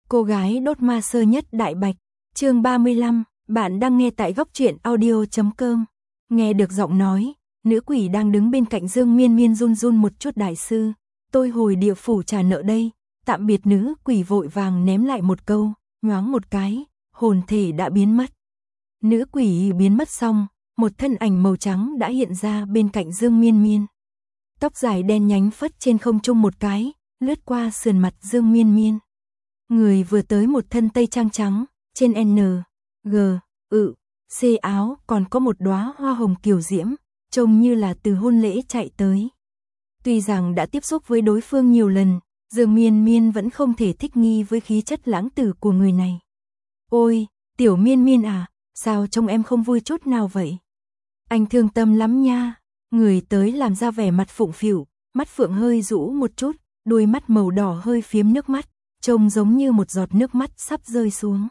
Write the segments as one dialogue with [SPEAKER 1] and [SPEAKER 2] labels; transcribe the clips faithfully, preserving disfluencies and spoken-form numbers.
[SPEAKER 1] Cô gái đốt ma sơ nhất đại bạch, chương ba mươi lăm, bạn đang nghe tại góc truyện audio chấm com. Nghe được giọng nói, nữ quỷ đang đứng bên cạnh Dương Miên Miên run run một chút. Đại sư, tôi hồi địa phủ trả nợ đây. Tạm biệt. Nữ quỷ vội vàng ném lại một câu, nhoáng một cái, hồn thể đã biến mất. Nữ quỷ biến mất xong, một thân ảnh màu trắng đã hiện ra bên cạnh Dương Miên Miên. Tóc dài đen nhánh phất trên không trung một cái, lướt qua sườn mặt Dương Miên Miên. Người vừa tới một thân tây trang trắng, trên N, G, ự, C áo còn có một đóa hoa hồng kiều diễm, trông như là từ hôn lễ chạy tới. Tuy rằng đã tiếp xúc với đối phương nhiều lần, Dương Miên Miên vẫn không thể thích nghi với khí chất lãng tử của người này. Ôi, tiểu Miên Miên à, sao trông em không vui chút nào vậy? Anh thương tâm lắm nha. Người tới làm ra vẻ mặt phụng phịu, mắt phượng hơi rũ một chút, đôi mắt màu đỏ hơi phiếm nước mắt, trông giống như một giọt nước mắt sắp rơi xuống.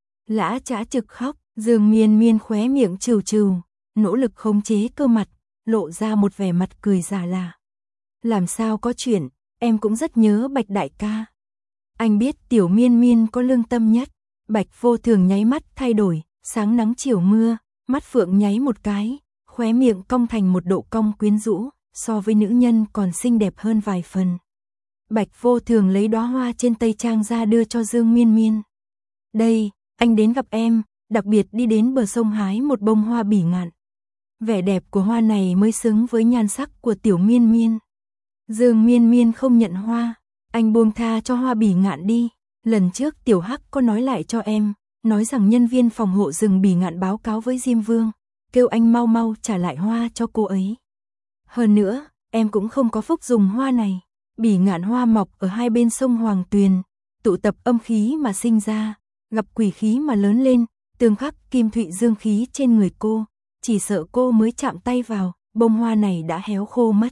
[SPEAKER 1] Lã chã trực khóc, Dương Miên Miên khóe miệng trừ trừ, nỗ lực khống chế cơ mặt, lộ ra một vẻ mặt cười giả lả. Làm sao có chuyện, em cũng rất nhớ Bạch đại ca. Anh biết tiểu Miên Miên có lương tâm nhất. Bạch Vô Thường nháy mắt thay đổi, sáng nắng chiều mưa, mắt phượng nháy một cái, khóe miệng cong thành một độ cong quyến rũ, so với nữ nhân còn xinh đẹp hơn vài phần. Bạch Vô Thường lấy đóa hoa trên tây trang ra đưa cho Dương Miên Miên. Đây, anh đến gặp em, đặc biệt đi đến bờ sông hái một bông hoa bỉ ngạn. Vẻ đẹp của hoa này mới xứng với nhan sắc của tiểu Miên Miên. Dương Miên Miên không nhận hoa, anh buông tha cho hoa bỉ ngạn đi. Lần trước tiểu Hắc có nói lại cho em, nói rằng nhân viên phòng hộ rừng bỉ ngạn báo cáo với Diêm Vương, kêu anh mau mau trả lại hoa cho cô ấy. Hơn nữa, em cũng không có phúc dùng hoa này. Bỉ ngạn hoa mọc ở hai bên sông Hoàng Tuyền, tụ tập âm khí mà sinh ra, gặp quỷ khí mà lớn lên, tương khắc kim thụy dương khí trên người cô, chỉ sợ cô mới chạm tay vào, bông hoa này đã héo khô mất.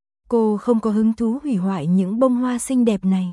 [SPEAKER 1] Cô không có hứng thú hủy hoại những bông hoa xinh đẹp này.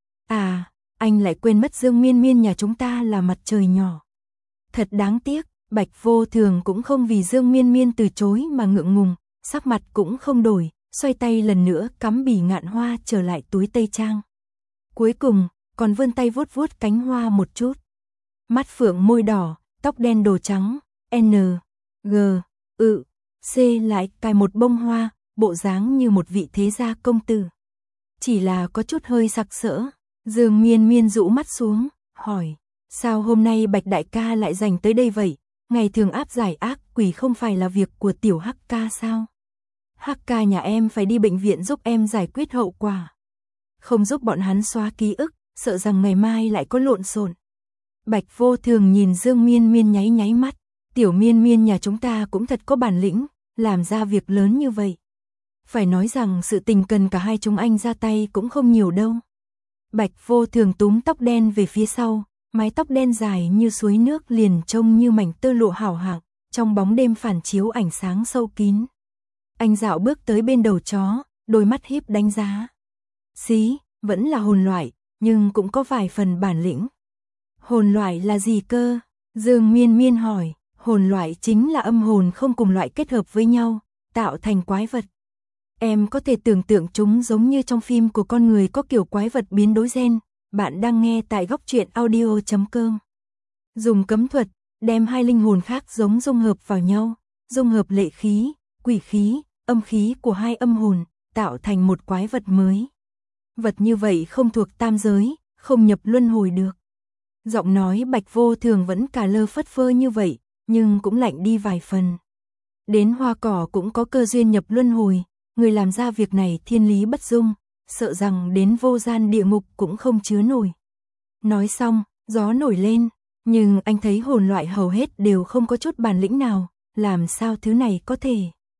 [SPEAKER 1] À, anh lại quên mất Dương Miên Miên nhà chúng ta là mặt trời nhỏ. Thật đáng tiếc, Bạch Vô Thường cũng không vì Dương Miên Miên từ chối mà ngượng ngùng, sắc mặt cũng không đổi, xoay tay lần nữa cắm bỉ ngạn hoa trở lại túi tây trang. Cuối cùng, còn vươn tay vuốt vuốt cánh hoa một chút. Mắt phượng môi đỏ, tóc đen đồ trắng, N, G, ự, C lại cài một bông hoa, bộ dáng như một vị thế gia công tử. Chỉ là có chút hơi sặc sỡ. Dương Miên Miên rũ mắt xuống, hỏi, sao hôm nay Bạch đại ca lại dành tới đây vậy? Ngày thường áp giải ác quỷ không phải là việc của tiểu Hắc ca sao? Hắc ca nhà em phải đi bệnh viện giúp em giải quyết hậu quả. Không giúp bọn hắn xóa ký ức, sợ rằng ngày mai lại có lộn xộn. Bạch Vô Thường nhìn Dương Miên Miên nháy nháy mắt, tiểu Miên Miên nhà chúng ta cũng thật có bản lĩnh, làm ra việc lớn như vậy. Phải nói rằng sự tình cần cả hai chúng anh ra tay cũng không nhiều đâu. Bạch Vô Thường túm tóc đen về phía sau, mái tóc đen dài như suối nước liền trông như mảnh tơ lụa hảo hạng, trong bóng đêm phản chiếu ánh sáng sâu kín. Anh dạo bước tới bên đầu chó, đôi mắt híp đánh giá. Xí, vẫn là hồn loại, nhưng cũng có vài phần bản lĩnh. Hồn loại là gì cơ? Dương Miên Miên hỏi. Hồn loại chính là âm hồn không cùng loại kết hợp với nhau, tạo thành quái vật. Em có thể tưởng tượng chúng giống như trong phim của con người có kiểu quái vật biến đổi gen. Bạn đang nghe tại góc truyện audio chấm com. Dùng cấm thuật, đem hai linh hồn khác giống dung hợp vào nhau, dung hợp lệ khí, quỷ khí, âm khí của hai âm hồn, tạo thành một quái vật mới. Vật như vậy không thuộc tam giới, không nhập luân hồi được. Giọng nói Bạch Vô Thường vẫn cả lơ phất phơ như vậy, nhưng cũng lạnh đi vài phần. Đến hoa cỏ cũng có cơ duyên nhập luân hồi, người làm ra việc này thiên lý bất dung, sợ rằng đến vô gian địa ngục cũng không chứa nổi. Nói xong, gió nổi lên, nhưng anh thấy hồn loại hầu hết đều không có chút bản lĩnh nào, làm sao thứ này có thể.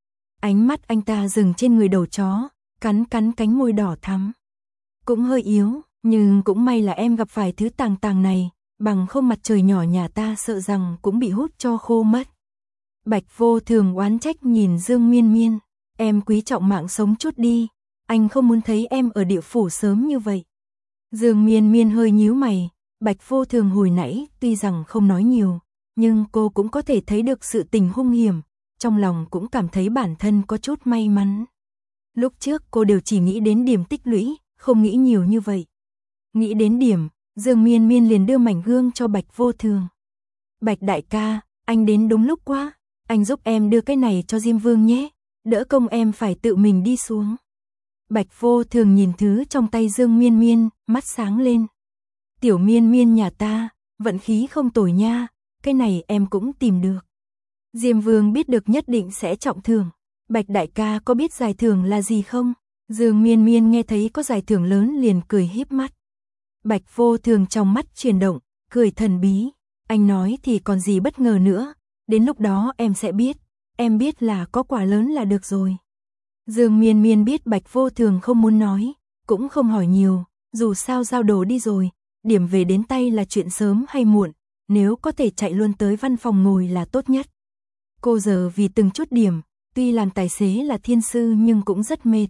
[SPEAKER 1] Ánh mắt anh ta dừng trên người đầu chó, cắn cắn cánh môi đỏ thắm. Cũng hơi yếu, nhưng cũng may là em gặp phải thứ tàng tàng này, bằng không mặt trời nhỏ nhà ta sợ rằng cũng bị hút cho khô mất. Bạch Vô Thường oán trách nhìn Dương Miên Miên, em quý trọng mạng sống chút đi, anh không muốn thấy em ở địa phủ sớm như vậy. Dương Miên Miên hơi nhíu mày, Bạch Vô Thường hồi nãy tuy rằng không nói nhiều, nhưng cô cũng có thể thấy được sự tình hung hiểm, trong lòng cũng cảm thấy bản thân có chút may mắn. Lúc trước cô đều chỉ nghĩ đến điểm tích lũy, không nghĩ nhiều như vậy. Nghĩ đến điểm, Dương Miên Miên liền đưa mảnh gương cho Bạch Vô Thường. Bạch đại ca, anh đến đúng lúc quá, anh giúp em đưa cái này cho Diêm Vương nhé, đỡ công em phải tự mình đi xuống. Bạch Vô Thường nhìn thứ trong tay Dương Miên Miên, mắt sáng lên. Tiểu Miên Miên nhà ta, vận khí không tồi nha, cái này em cũng tìm được. Diêm Vương biết được nhất định sẽ trọng thưởng. Bạch đại ca có biết giải thưởng là gì không? Dương Miên Miên nghe thấy có giải thưởng lớn liền cười híp mắt. Bạch Vô Thường trong mắt chuyển động, cười thần bí. Anh nói thì còn gì bất ngờ nữa, đến lúc đó em sẽ biết, em biết là có quả lớn là được rồi. Dương Miên Miên biết Bạch Vô Thường không muốn nói, cũng không hỏi nhiều, dù sao giao đồ đi rồi, điểm về đến tay là chuyện sớm hay muộn, nếu có thể chạy luôn tới văn phòng ngồi là tốt nhất. Cô giờ vì từng chút điểm, tuy làm tài xế là thiên sư nhưng cũng rất mệt.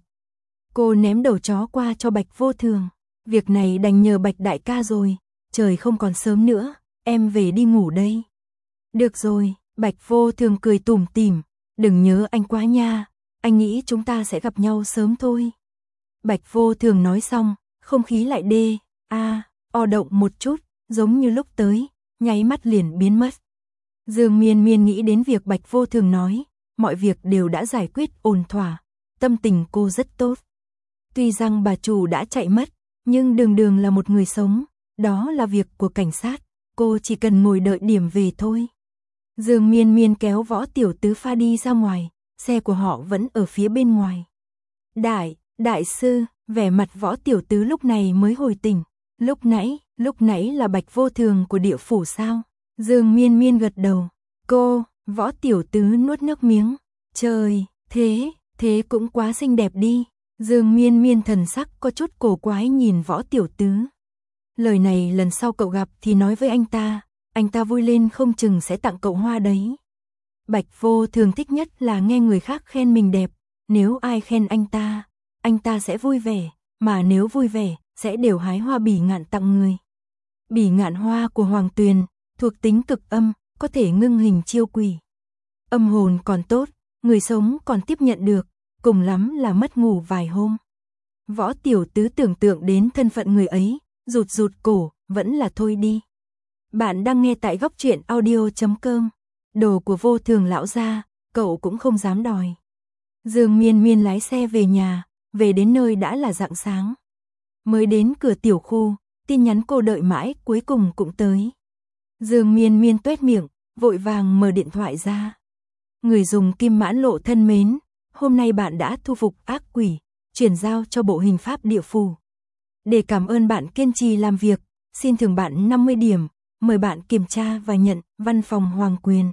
[SPEAKER 1] Cô ném đầu chó qua cho Bạch Vô Thường, việc này đành nhờ Bạch đại ca rồi, trời không còn sớm nữa, em về đi ngủ đây. Được rồi, Bạch Vô Thường cười tủm tỉm, đừng nhớ anh quá nha, anh nghĩ chúng ta sẽ gặp nhau sớm thôi. Bạch Vô Thường nói xong, không khí lại đê, a, o động một chút, giống như lúc tới, nháy mắt liền biến mất. Dương Miên Miên nghĩ đến việc Bạch Vô Thường nói, mọi việc đều đã giải quyết ổn thỏa, tâm tình cô rất tốt. Tuy rằng bà chủ đã chạy mất, nhưng đường đường là một người sống, đó là việc của cảnh sát, cô chỉ cần ngồi đợi điểm về thôi. Dương Miên Miên kéo Võ Tiểu Tứ pha đi ra ngoài, xe của họ vẫn ở phía bên ngoài. Đại, đại sư, vẻ mặt Võ Tiểu Tứ lúc này mới hồi tỉnh. Lúc nãy, lúc nãy là Bạch Vô Thường của địa phủ sao? Dương Miên Miên gật đầu. Cô, Võ Tiểu Tứ nuốt nước miếng. Trời, thế, thế cũng quá xinh đẹp đi. Dương Miên Miên thần sắc có chút cổ quái nhìn Võ Tiểu Tứ. Lời này lần sau cậu gặp thì nói với anh ta, anh ta vui lên không chừng sẽ tặng cậu hoa đấy. Bạch Vô Thường thích nhất là nghe người khác khen mình đẹp, nếu ai khen anh ta, anh ta sẽ vui vẻ, mà nếu vui vẻ, sẽ đều hái hoa bỉ ngạn tặng người. Bỉ ngạn hoa của Hoàng Tuyền, thuộc tính cực âm, có thể ngưng hình chiêu quỷ. Âm hồn còn tốt, người sống còn tiếp nhận được, cùng lắm là mất ngủ vài hôm. Võ Tiểu Tứ tưởng tượng đến thân phận người ấy, rụt rụt cổ, vẫn là thôi đi. Bạn đang nghe tại góc truyện audio chấm com. Đồ của Vô Thường lão gia, cậu cũng không dám đòi. Dương Miên Miên lái xe về nhà, về đến nơi đã là rạng sáng. Mới đến cửa tiểu khu, tin nhắn cô đợi mãi cuối cùng cũng tới. Dương Miên Miên tuét miệng, vội vàng mở điện thoại ra. Người dùng Kim Mãn Lộ thân mến, hôm nay bạn đã thu phục ác quỷ, chuyển giao cho bộ hình pháp địa phủ. Để cảm ơn bạn kiên trì làm việc, xin thưởng bạn năm mươi điểm, mời bạn kiểm tra và nhận văn phòng Hoàng Quyền.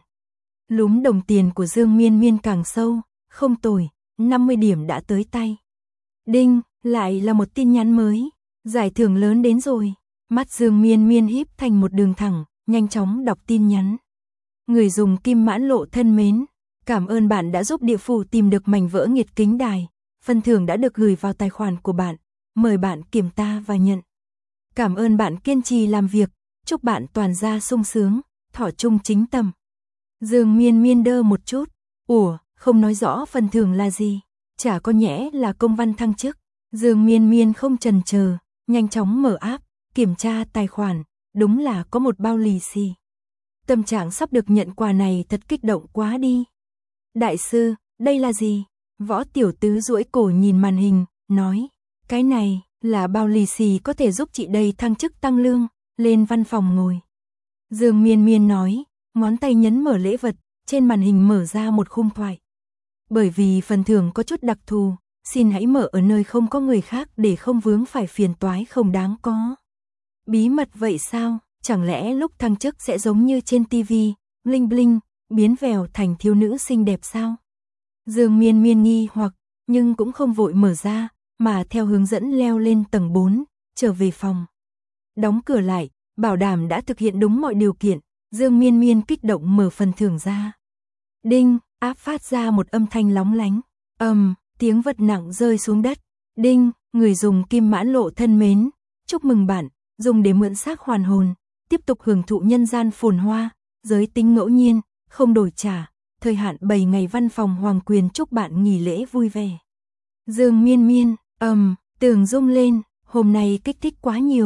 [SPEAKER 1] Lúm đồng tiền của Dương Miên Miên càng sâu, không tồi, năm mươi điểm đã tới tay. Đinh, lại là một tin nhắn mới, giải thưởng lớn đến rồi. Mắt Dương Miên Miên híp thành một đường thẳng, nhanh chóng đọc tin nhắn. Người dùng Kim Mãn Lộ thân mến, cảm ơn bạn đã giúp địa phủ tìm được mảnh vỡ nghiệt kính đài, phần thưởng đã được gửi vào tài khoản của bạn, mời bạn kiểm tra và nhận. Cảm ơn bạn kiên trì làm việc, chúc bạn toàn gia sung sướng, thọ chung chính tâm. Dương Miên Miên đơ một chút, ủa, không nói rõ phần thưởng là gì, chả có nhẽ là công văn thăng chức. Dương Miên Miên không chần chờ, nhanh chóng mở app, kiểm tra tài khoản, đúng là có một bao lì xì. Tâm trạng sắp được nhận quà này thật kích động quá đi. Đại sư, đây là gì? Võ Tiểu Tứ duỗi cổ nhìn màn hình, nói, cái này là bao lì xì có thể giúp chị đây thăng chức tăng lương, lên văn phòng ngồi. Dương Miên Miên nói, ngón tay nhấn mở lễ vật, trên màn hình mở ra một khung thoại. Bởi vì phần thưởng có chút đặc thù, xin hãy mở ở nơi không có người khác để không vướng phải phiền toái không đáng có. Bí mật vậy sao? Chẳng lẽ lúc thăng chức sẽ giống như trên tivi, bling bling, biến vèo thành thiếu nữ xinh đẹp sao? Dương Miên Miên nghi hoặc, nhưng cũng không vội mở ra, mà theo hướng dẫn leo lên tầng bốn, trở về phòng. Đóng cửa lại, bảo đảm đã thực hiện đúng mọi điều kiện, Dương Miên Miên kích động mở phần thưởng ra. Đinh, áp phát ra một âm thanh lóng lánh. Ầm, um, tiếng vật nặng rơi xuống đất. Đinh, người dùng Kim Mãn Lộ thân mến, chúc mừng bạn, dùng để mượn xác hoàn hồn, tiếp tục hưởng thụ nhân gian phồn hoa, giới tính ngẫu nhiên, không đổi trả, thời hạn bảy ngày văn phòng Hoàng Quyền chúc bạn nghỉ lễ vui vẻ. Dương Miên Miên, ầm, um, tường rung lên, hôm nay kích thích quá nhiều,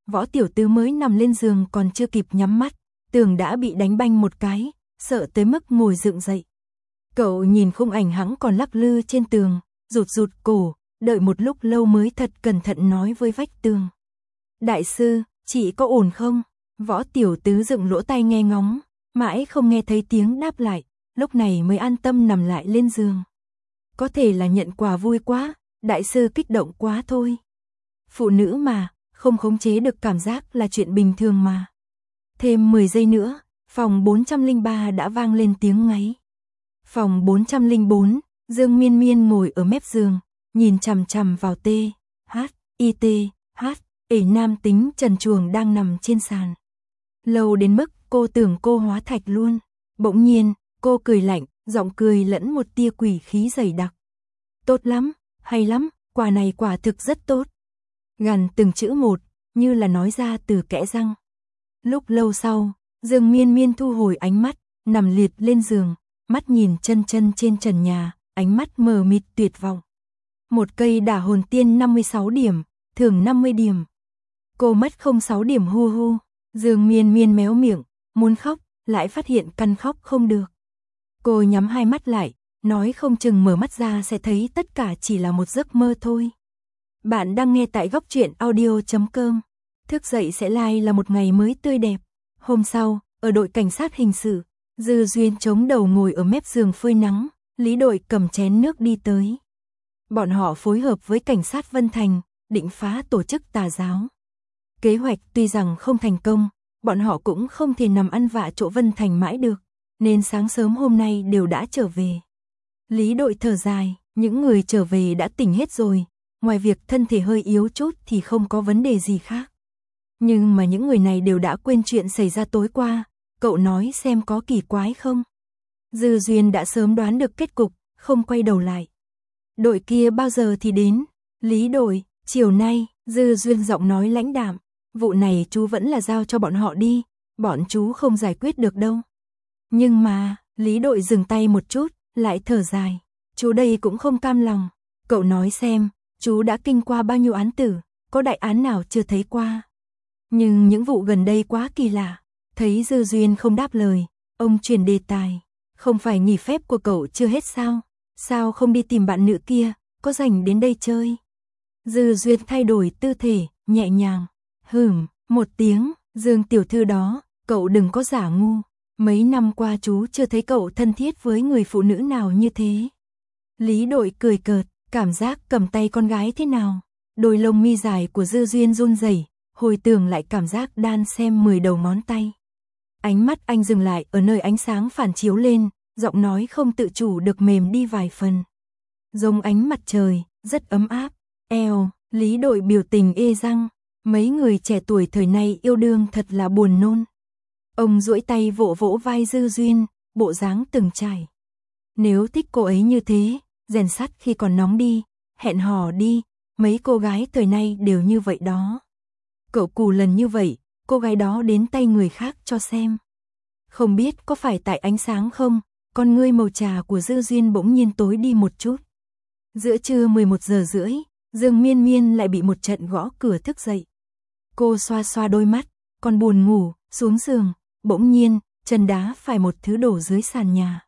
[SPEAKER 1] Võ tiểu tứ mới nằm lên giường còn chưa kịp nhắm mắt, tường đã bị đánh banh một cái, sợ tới mức ngồi dựng dậy. Cậu nhìn khung ảnh hãng còn lắc lư trên tường, rụt rụt cổ, đợi một lúc lâu mới thật cẩn thận nói với vách tường. Đại sư, chị có ổn không? Võ tiểu tứ dựng lỗ tai nghe ngóng, mãi không nghe thấy tiếng đáp lại, lúc này mới an tâm nằm lại lên giường. Có thể là nhận quà vui quá, đại sư kích động quá thôi. Phụ nữ mà, không khống chế được cảm giác là chuyện bình thường mà. Thêm mười giây nữa, phòng bốn trăm lẻ ba đã vang lên tiếng ngáy. Phòng bốn trăm lẻ bốn, Dương Miên Miên ngồi ở mép giường, nhìn chằm chằm vào T, H, I T, H, ể nam tính trần truồng đang nằm trên sàn. Lâu đến mức cô tưởng cô hóa thạch luôn. Bỗng nhiên, cô cười lạnh, giọng cười lẫn một tia quỷ khí dày đặc. Tốt lắm, hay lắm, quà này quả thực rất tốt. Gằn từng chữ một, như là nói ra từ kẽ răng. Lúc lâu sau, Dương Miên Miên thu hồi ánh mắt, nằm liệt lên giường, mắt nhìn chân chân trên trần nhà, ánh mắt mờ mịt tuyệt vọng. Một cây đả hồn tiên năm mươi sáu điểm, thưởng năm mươi điểm. Cô mất không sáu điểm hu hu. Dương Miên Miên méo miệng, muốn khóc, lại phát hiện căn khóc không được. Cô nhắm hai mắt lại, nói không chừng mở mắt ra sẽ thấy tất cả chỉ là một giấc mơ thôi. Bạn đang nghe tại góc truyện audio chấm com. Thức dậy sẽ like là một ngày mới tươi đẹp. Hôm sau, ở đội cảnh sát hình sự, Dư Duyên chống đầu ngồi ở mép giường phơi nắng, Lý Đội cầm chén nước đi tới. Bọn họ phối hợp với cảnh sát Vân Thành, định phá tổ chức tà giáo. Kế hoạch tuy rằng không thành công, bọn họ cũng không thể nằm ăn vạ chỗ Vân Thành mãi được, nên sáng sớm hôm nay đều đã trở về. Lý Đội thở dài, những người trở về đã tỉnh hết rồi, ngoài việc thân thể hơi yếu chút thì không có vấn đề gì khác. Nhưng mà những người này đều đã quên chuyện xảy ra tối qua, cậu nói xem có kỳ quái không? Dư Duyên đã sớm đoán được kết cục, không quay đầu lại. Đội kia bao giờ thì đến? Lý Đội, chiều nay, Dư Duyên giọng nói lãnh đạm, vụ này chú vẫn là giao cho bọn họ đi, bọn chú không giải quyết được đâu. Nhưng mà, Lý Đội dừng tay một chút, lại thở dài, chú đây cũng không cam lòng, cậu nói xem, chú đã kinh qua bao nhiêu án tử, có đại án nào chưa thấy qua. Nhưng những vụ gần đây quá kỳ lạ. Thấy Dư Duyên không đáp lời, ông chuyển đề tài, không phải nghỉ phép của cậu chưa hết sao? Sao không đi tìm bạn nữ kia, có rảnh đến đây chơi? Dư Duyên thay đổi tư thể, nhẹ nhàng, hửm, một tiếng, Dương tiểu thư đó, cậu đừng có giả ngu, mấy năm qua chú chưa thấy cậu thân thiết với người phụ nữ nào như thế. Lý Đội cười cợt, cảm giác cầm tay con gái thế nào? Đôi lông mi dài của Dư Duyên run rẩy, hồi tưởng lại cảm giác đan xem mười đầu ngón tay. Ánh mắt anh dừng lại ở nơi ánh sáng phản chiếu lên, giọng nói không tự chủ được mềm đi vài phần. Giống ánh mặt trời, rất ấm áp. Eo, Lý Đội biểu tình ê răng, mấy người trẻ tuổi thời nay yêu đương thật là buồn nôn. Ông duỗi tay vỗ vỗ vai Dư Duyên, bộ dáng từng trải. Nếu thích cô ấy như thế, rèn sắt khi còn nóng đi, hẹn hò đi, mấy cô gái thời nay đều như vậy đó. Cậu cù lần như vậy, cô gái đó đến tay người khác cho xem. Không biết có phải tại ánh sáng không, con ngươi màu trà của Dư Duyên bỗng nhiên tối đi một chút. Giữa trưa mười một giờ rưỡi, Dương Miên Miên lại bị một trận gõ cửa thức dậy. Cô xoa xoa đôi mắt, còn buồn ngủ, xuống giường, bỗng nhiên, chân đá phải một thứ đổ dưới sàn nhà.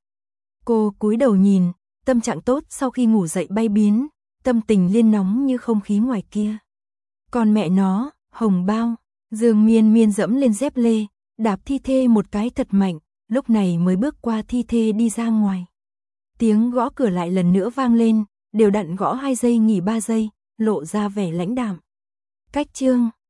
[SPEAKER 1] Cô cúi đầu nhìn, tâm trạng tốt sau khi ngủ dậy bay biến, tâm tình liên nóng như không khí ngoài kia. Còn mẹ nó, hồng bao, Dương Miên Miên dẫm lên dép lê, đạp thi thê một cái thật mạnh, lúc này mới bước qua thi thê đi ra ngoài. Tiếng gõ cửa lại lần nữa vang lên, đều đặn gõ hai giây nghỉ ba giây, lộ ra vẻ lãnh đạm. Cách chương